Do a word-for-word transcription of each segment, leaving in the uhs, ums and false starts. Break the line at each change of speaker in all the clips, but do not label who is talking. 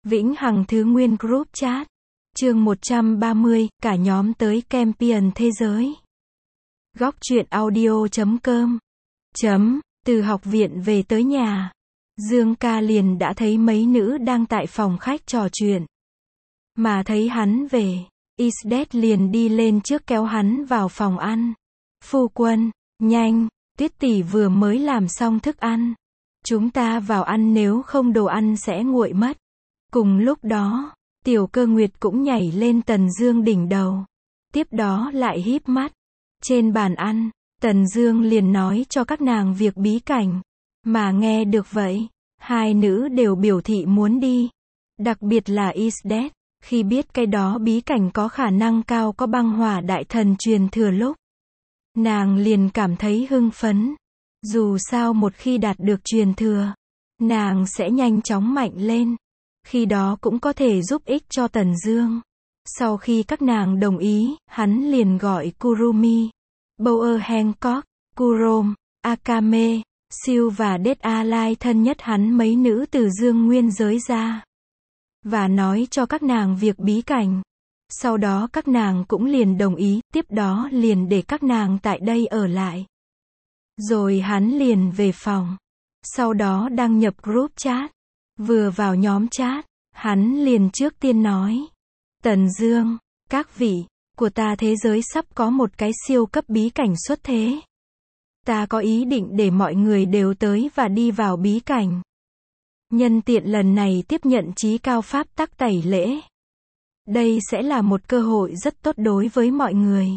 Vĩnh Hằng Thứ Nguyên Group Chat. Chương một trăm ba mươi, cả nhóm tới Campion thế giới. Góc truyện audio chấm com. Chấm, từ học viện về tới nhà. Dương ca liền đã thấy mấy nữ đang tại phòng khách trò chuyện. Mà thấy hắn về, Isdet liền đi lên trước kéo hắn vào phòng ăn. Phu quân, nhanh, Tuyết tỷ vừa mới làm xong thức ăn. Chúng ta vào ăn nếu không đồ ăn sẽ nguội mất. Cùng lúc đó, Tiểu Cơ Nguyệt cũng nhảy lên Tần Dương đỉnh đầu. Tiếp đó lại híp mắt. Trên bàn ăn, Tần Dương liền nói cho các nàng việc bí cảnh. Mà nghe được vậy, hai nữ đều biểu thị muốn đi. Đặc biệt là Isdet, khi biết cái đó bí cảnh có khả năng cao có băng hỏa đại thần truyền thừa lúc. Nàng liền cảm thấy hưng phấn. Dù sao một khi đạt được truyền thừa, nàng sẽ nhanh chóng mạnh lên. Khi đó cũng có thể giúp ích cho Tần Dương. Sau khi các nàng đồng ý, hắn liền gọi Kurumi, Bower Hancock, Kurom, Akame, Siêu và Dead Alai thân nhất hắn mấy nữ từ Dương Nguyên giới ra. Và nói cho các nàng việc bí cảnh. Sau đó các nàng cũng liền đồng ý, tiếp đó liền để các nàng tại đây ở lại. Rồi hắn liền về phòng. Sau đó đăng nhập group chat. Vừa vào nhóm chat, hắn liền trước tiên nói. Tần Dương, các vị, của ta thế giới sắp có một cái siêu cấp bí cảnh xuất thế. Ta có ý định để mọi người đều tới và đi vào bí cảnh. Nhân tiện lần này tiếp nhận chí cao pháp tắc tẩy lễ. Đây sẽ là một cơ hội rất tốt đối với mọi người.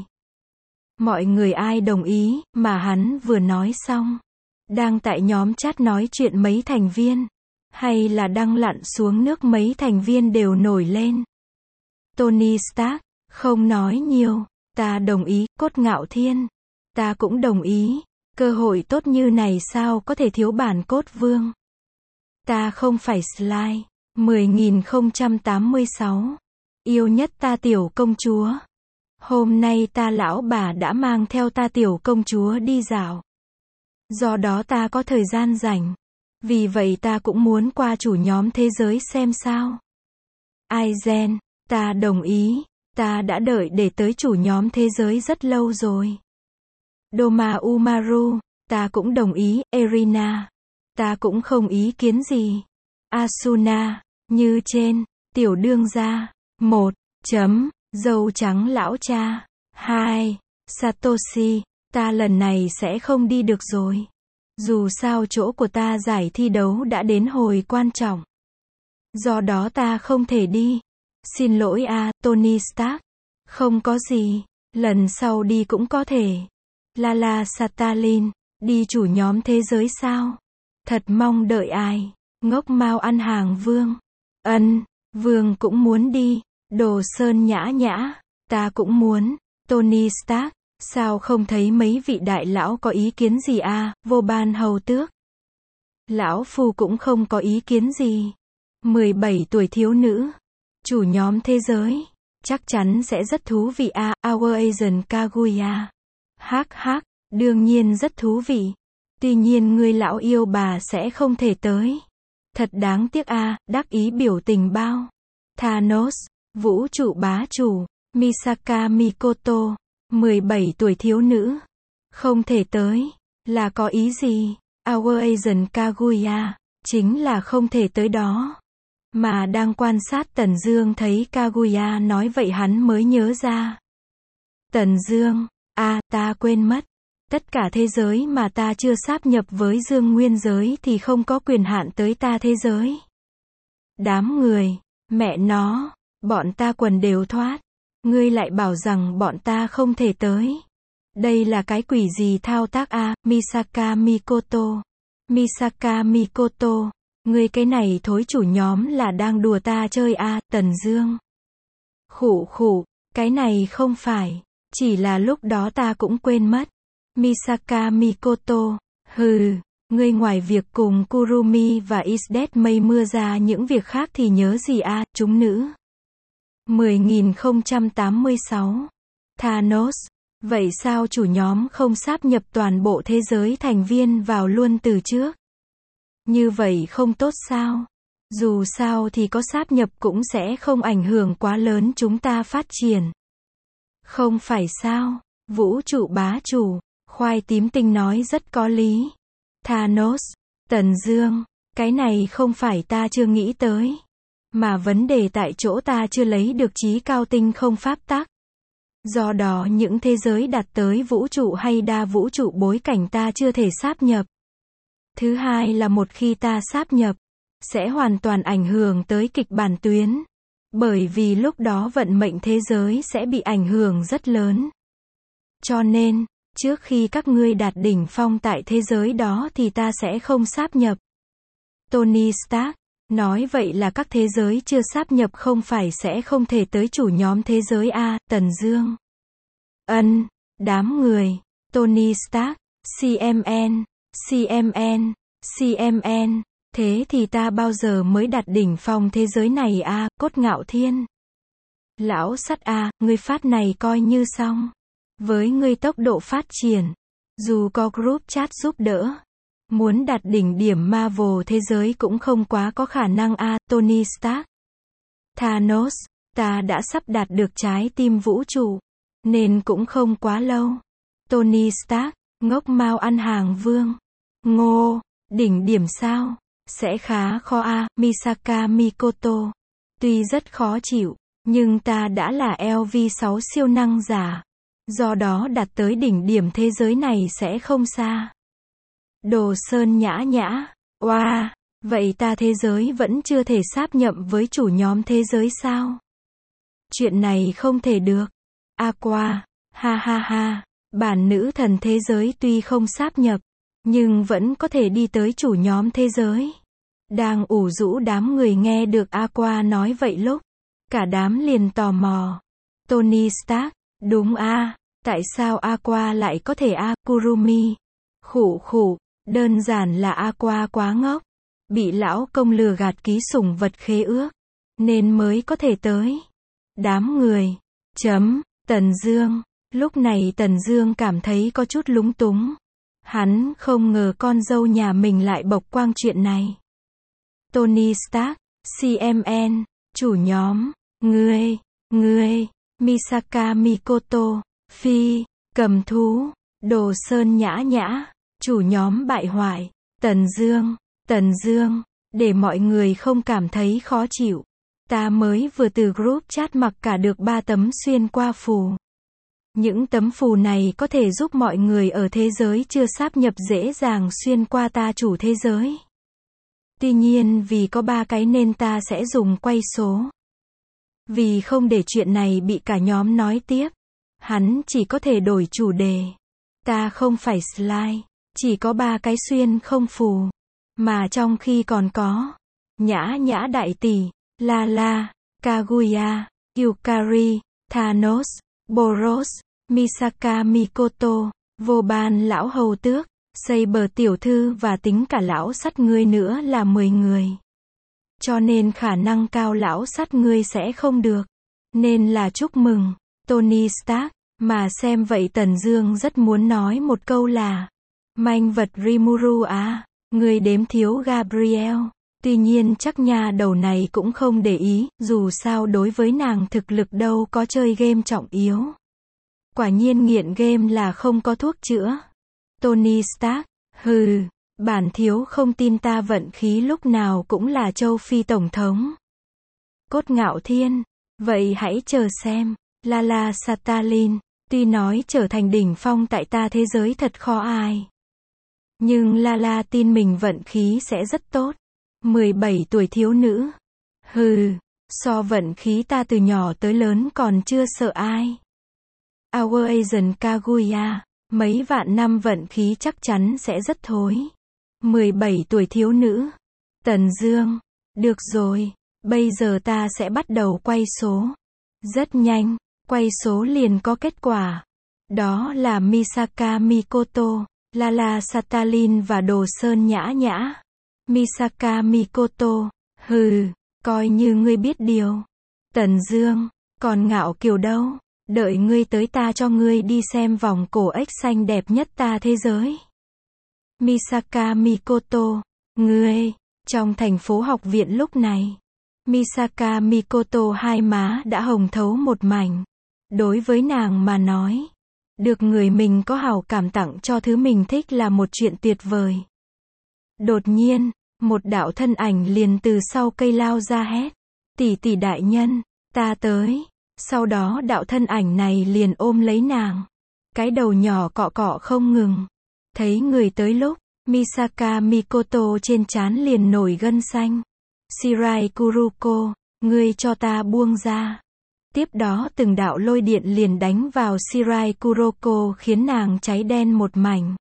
Mọi người ai đồng ý, mà hắn vừa nói xong. Đang tại nhóm chat nói chuyện mấy thành viên. Hay là đang lặn xuống nước mấy thành viên đều nổi lên. Tony Stark, không nói nhiều. Ta đồng ý, Cốt Ngạo Thiên. Ta cũng đồng ý. Cơ hội tốt như này sao có thể thiếu bản Cốt Vương. Ta không phải Sly. mười nghìn không trăm tám mươi sáu. Yêu nhất ta tiểu công chúa. Hôm nay ta lão bà đã mang theo ta tiểu công chúa đi dạo. Do đó ta có thời gian rảnh. Vì vậy ta cũng muốn qua chủ nhóm thế giới xem sao. Aizen, ta đồng ý. Ta đã đợi để tới chủ nhóm thế giới rất lâu rồi. Doma Umaru, ta cũng đồng ý. Erina, ta cũng không ý kiến gì. Asuna, như trên. Tiểu đương gia. một. Chấm, dâu trắng lão cha. hai. Satoshi, ta lần này sẽ không đi được rồi. Dù sao chỗ của ta giải thi đấu đã đến hồi quan trọng. Do đó ta không thể đi. Xin lỗi a, Tony Stark. Không có gì. Lần sau đi cũng có thể. Lala Stalin, đi chủ nhóm thế giới sao? Thật mong đợi ai. Ngốc mau ăn hàng Vương. Ân, Vương cũng muốn đi. Đồ Sơn nhã nhã. Ta cũng muốn. Tony Stark. Sao không thấy mấy vị đại lão có ý kiến gì à, Vô Ban hầu tước? Lão phu cũng không có ý kiến gì. mười bảy tuổi thiếu nữ. Chủ nhóm thế giới. Chắc chắn sẽ rất thú vị à, Our Asian Kaguya. Hắc hắc, đương nhiên rất thú vị. Tuy nhiên ngươi lão yêu bà sẽ không thể tới. Thật đáng tiếc à, đắc ý biểu tình bao. Thanos, vũ trụ bá chủ, Misaka Mikoto. mười bảy tuổi thiếu nữ. Không thể tới. Là có ý gì? Our Asian Kaguya. Chính là không thể tới đó. Mà đang quan sát Tần Dương thấy Kaguya nói vậy hắn mới nhớ ra. Tần Dương. À, ta quên mất. Tất cả thế giới mà ta chưa sáp nhập với Dương Nguyên giới thì không có quyền hạn tới ta thế giới. Đám người. Mẹ nó. Bọn ta quần đều thoát. Ngươi lại bảo rằng bọn ta không thể tới. Đây là cái quỷ gì thao tác a, Misaka Mikoto. Misaka Mikoto. Ngươi cái này thối chủ nhóm là đang đùa ta chơi a, Tần Dương. Khụ khụ, cái này không phải. Chỉ là lúc đó ta cũng quên mất. Misaka Mikoto. Hừ, ngươi ngoài việc cùng Kurumi và Isdet mây mưa ra những việc khác thì nhớ gì a, chúng nữ. mười nghìn không trăm tám mươi sáu. Thanos. Vậy sao chủ nhóm không sáp nhập toàn bộ thế giới thành viên vào luôn từ trước? Như vậy không tốt sao? Dù sao thì có sáp nhập cũng sẽ không ảnh hưởng quá lớn chúng ta phát triển. Không phải sao? Vũ trụ bá chủ, khoai tím tinh nói rất có lý. Thanos, Tần Dương, cái này không phải ta chưa nghĩ tới. Mà vấn đề tại chỗ ta chưa lấy được trí cao tinh không pháp tắc. Do đó những thế giới đạt tới vũ trụ hay đa vũ trụ bối cảnh ta chưa thể sáp nhập. Thứ hai là một khi ta sáp nhập, sẽ hoàn toàn ảnh hưởng tới kịch bản tuyến. Bởi vì lúc đó vận mệnh thế giới sẽ bị ảnh hưởng rất lớn. Cho nên, trước khi các ngươi đạt đỉnh phong tại thế giới đó thì ta sẽ không sáp nhập. Tony Stark nói vậy là các thế giới chưa sáp nhập không phải sẽ không thể tới chủ nhóm thế giới A, Tần Dương. Ân, đám người, Tony Stark, xê em en, xê em en, xê em en, thế thì ta bao giờ mới đạt đỉnh phong thế giới này a, Cốt Ngạo Thiên. Lão sắt a, ngươi phát này coi như xong. Với ngươi tốc độ phát triển, dù có group chat giúp đỡ, muốn đạt đỉnh điểm Marvel thế giới cũng không quá có khả năng a, Tony Stark. Thanos, ta đã sắp đạt được trái tim vũ trụ, nên cũng không quá lâu. Tony Stark, ngốc mau ăn hàng vương. Ngô, đỉnh điểm sao? Sẽ khá khó a, Misaka Mikoto. Tuy rất khó chịu, nhưng ta đã là L V sáu siêu năng giả. Do đó đạt tới đỉnh điểm thế giới này sẽ không xa. Đồ Sơn nhã nhã. Oa, wow, vậy ta thế giới vẫn chưa thể sáp nhậm với chủ nhóm thế giới sao? Chuyện này không thể được. Aqua, ha ha ha, bản nữ thần thế giới tuy không sáp nhập, nhưng vẫn có thể đi tới chủ nhóm thế giới. Đang ủ rũ đám người nghe được Aqua nói vậy lúc, cả đám liền tò mò. Tony Stark, đúng a, tại sao Aqua lại có thể a, Kurumi? Khủ khủ, đơn giản là Aqua quá ngốc, bị lão công lừa gạt ký sủng vật khế ước, nên mới có thể tới. Đám người, chấm, Tần Dương, lúc này Tần Dương cảm thấy có chút lúng túng. Hắn không ngờ con dâu nhà mình lại bộc quang chuyện này. Tony Stark, xê em en, chủ nhóm, ngươi, ngươi, Misaka Mikoto, Phi, cầm thú, Đồ Sơn nhã nhã, chủ nhóm bại hoại, Tần Dương, Tần Dương, để mọi người không cảm thấy khó chịu. Ta mới vừa từ group chat mặc cả được ba tấm xuyên qua phù. Những tấm phù này có thể giúp mọi người ở thế giới chưa sáp nhập dễ dàng xuyên qua ta chủ thế giới. Tuy nhiên vì có ba cái nên ta sẽ dùng quay số. Vì không để chuyện này bị cả nhóm nói tiếp, hắn chỉ có thể đổi chủ đề. Ta không phải slide, chỉ có ba cái xuyên không phù. Mà trong khi còn có Nhã Nhã Đại Tỷ, La La, Kaguya, Yukari, Thanos, Boros, Misaka Mikoto, Vô Ban lão hầu tước, Saber tiểu thư và tính cả lão sắt ngươi nữa là mười người. Cho nên khả năng cao lão sắt ngươi sẽ không được. Nên là chúc mừng, Tony Stark, mà xem vậy Tần Dương rất muốn nói một câu là manh vật Rimuru à, ngươi đếm thiếu Gabriel. Tuy nhiên chắc nha đầu này cũng không để ý, dù sao đối với nàng thực lực đâu có chơi game trọng yếu. Quả nhiên nghiện game là không có thuốc chữa. Tony Stark, hừ, bản thiếu không tin ta vận khí lúc nào cũng là châu Phi tổng thống. Cốt Ngạo Thiên, vậy hãy chờ xem. Lala Stalin, tuy nói trở thành đỉnh phong tại ta thế giới thật khó ai. Nhưng Lala tin mình vận khí sẽ rất tốt. mười bảy tuổi thiếu nữ. Hừ, so vận khí ta từ nhỏ tới lớn còn chưa sợ ai. Our Asian Kaguya, mấy vạn năm vận khí chắc chắn sẽ rất thối. mười bảy tuổi thiếu nữ. Tần Dương, được rồi, bây giờ ta sẽ bắt đầu quay số. Rất nhanh, quay số liền có kết quả. Đó là Misaka Mikoto, Lala Stalin và Đồ Sơn nhã nhã. Misaka Mikoto, hừ, coi như ngươi biết điều. Tần Dương, còn Ngạo Kiều đâu? Đợi ngươi tới ta cho ngươi đi xem vòng cổ ếch xanh đẹp nhất ta thế giới. Misaka Mikoto, ngươi, Trong thành phố học viện lúc này, Misaka Mikoto hai má đã hồng thấu một mảnh. Đối với nàng mà nói, được người mình có hảo cảm tặng cho thứ mình thích là một chuyện tuyệt vời. Đột nhiên, một đạo thân ảnh liền từ sau cây lao ra hét. Tỷ tỷ đại nhân, ta tới. Sau đó đạo thân ảnh này liền ôm lấy nàng. Cái đầu nhỏ cọ cọ không ngừng. Thấy người tới lúc, Misaka Mikoto trên trán liền nổi gân xanh. Shirai Kuruko, ngươi cho ta buông ra. Tiếp đó từng đạo lôi điện liền đánh vào Shirai Kuruko khiến nàng cháy đen một mảnh.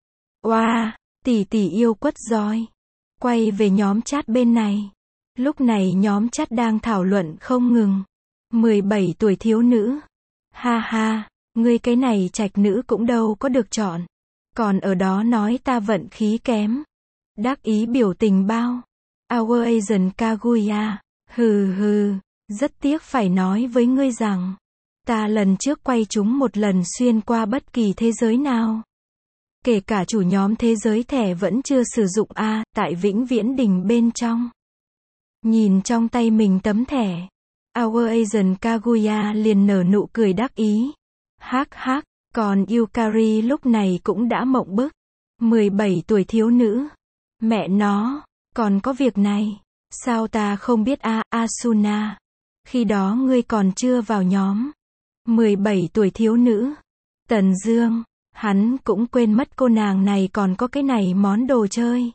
Oa, tỷ tỷ yêu quất roi. Quay về nhóm chat bên này. Lúc này nhóm chat đang thảo luận không ngừng. mười bảy tuổi thiếu nữ. Ha ha, ngươi cái này trạch nữ cũng đâu có được chọn. Còn ở đó nói ta vận khí kém. Đắc ý biểu tình bao. Our Asian Kaguya. Hừ hừ, rất tiếc phải nói với ngươi rằng, ta lần trước quay chúng một lần xuyên qua bất kỳ thế giới nào. Kể cả chủ nhóm thế giới thẻ vẫn chưa sử dụng a, tại Vĩnh Viễn Đình bên trong. Nhìn trong tay mình tấm thẻ, Our Asian Kaguya liền nở nụ cười đắc ý. Hắc hắc, còn Yukari lúc này cũng đã mộng bức. mười bảy tuổi thiếu nữ. Mẹ nó, còn có việc này. Sao ta không biết a, Asuna. Khi đó ngươi còn chưa vào nhóm. mười bảy tuổi thiếu nữ. Tần Dương, hắn cũng quên mất cô nàng này còn có cái này món đồ chơi.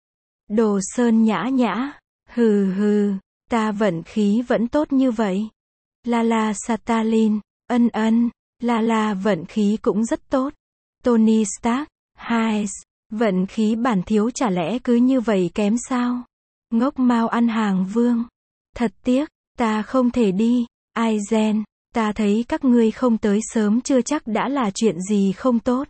Đồ sơn nhã nhã. Hừ hừ, ta vận khí vẫn tốt như vậy. Lala Stalin, ân ân, Lala vận khí cũng rất tốt. Tony Stark, Hayes, vận khí bản thiếu chả lẽ cứ như vậy kém sao? Ngốc mau ăn hàng vương. Thật tiếc, ta không thể đi. Aizen, ta thấy các ngươi không tới sớm chưa chắc đã là chuyện gì không tốt.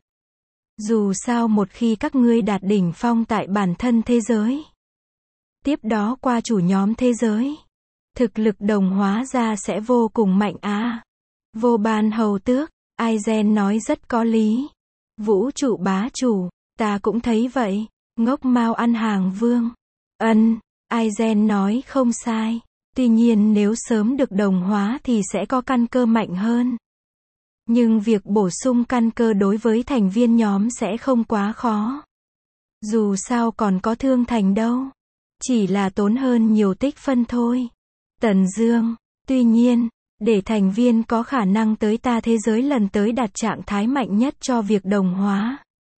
Dù sao một khi các ngươi đạt đỉnh phong tại bản thân thế giới, tiếp đó qua chủ nhóm thế giới, thực lực đồng hóa ra sẽ vô cùng mạnh à. Vô ban hầu tước, Aizen nói rất có lý. Vũ trụ bá chủ, ta cũng thấy vậy. Ngốc mau ăn hàng vương. Ân, Aizen nói không sai. Tuy nhiên nếu sớm được đồng hóa thì sẽ có căn cơ mạnh hơn. Nhưng việc bổ sung căn cơ đối với thành viên nhóm sẽ không quá khó. Dù sao còn có thương thành đâu. Chỉ là tốn hơn nhiều tích phân thôi. Tần Dương, tuy nhiên, để thành viên có khả năng tới ta thế giới lần tới đạt trạng thái mạnh nhất cho việc đồng hóa,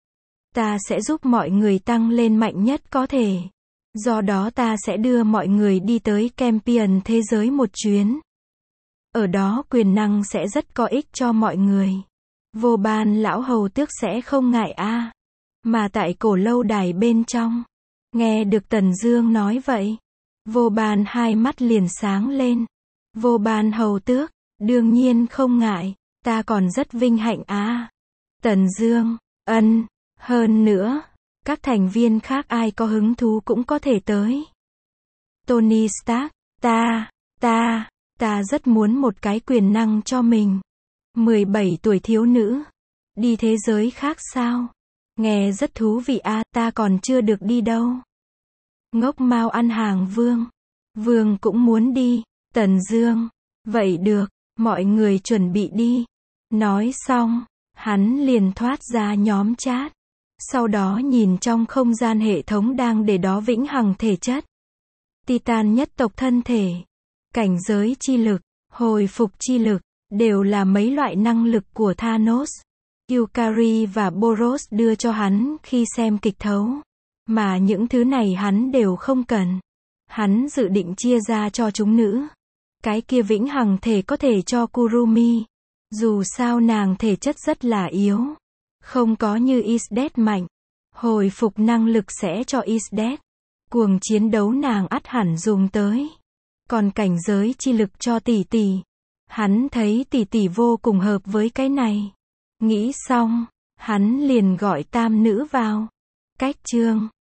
ta sẽ giúp mọi người tăng lên mạnh nhất có thể. Do đó ta sẽ đưa mọi người đi tới Champion thế giới một chuyến. Ở đó quyền năng sẽ rất có ích cho mọi người. Vô ban lão hầu tước sẽ không ngại a. À. Mà tại cổ lâu đài bên trong, nghe được Tần Dương nói vậy, vô ban hai mắt liền sáng lên. Vô ban hầu tước, đương nhiên không ngại, ta còn rất vinh hạnh à. Tần Dương, ân, hơn nữa, các thành viên khác ai có hứng thú cũng có thể tới. Tony Stark, ta, ta, ta rất muốn một cái quyền năng cho mình. mười bảy tuổi thiếu nữ, đi thế giới khác sao? Nghe rất thú vị à, ta còn chưa được đi đâu. Ngốc mau ăn hàng vương. Vương cũng muốn đi. Tần Dương, vậy được, mọi người chuẩn bị đi. Nói xong, hắn liền thoát ra nhóm chat. Sau đó nhìn trong không gian hệ thống đang để đó vĩnh hằng thể chất, Titan nhất tộc thân thể, cảnh giới chi lực, hồi phục chi lực, đều là mấy loại năng lực của Thanos. Yukari và Boros đưa cho hắn khi xem kịch thấu. Mà những thứ này hắn đều không cần. Hắn dự định chia ra cho chúng nữ. Cái kia vĩnh hằng thể có thể cho Kurumi. Dù sao nàng thể chất rất là yếu. Không có như Isdet mạnh. Hồi phục năng lực sẽ cho Isdet. Cuồng chiến đấu nàng ắt hẳn dùng tới. Còn cảnh giới chi lực cho tỷ tỷ. Hắn thấy tỷ tỷ vô cùng hợp với cái này. Nghĩ xong, hắn liền gọi tam nữ vào. Cách chương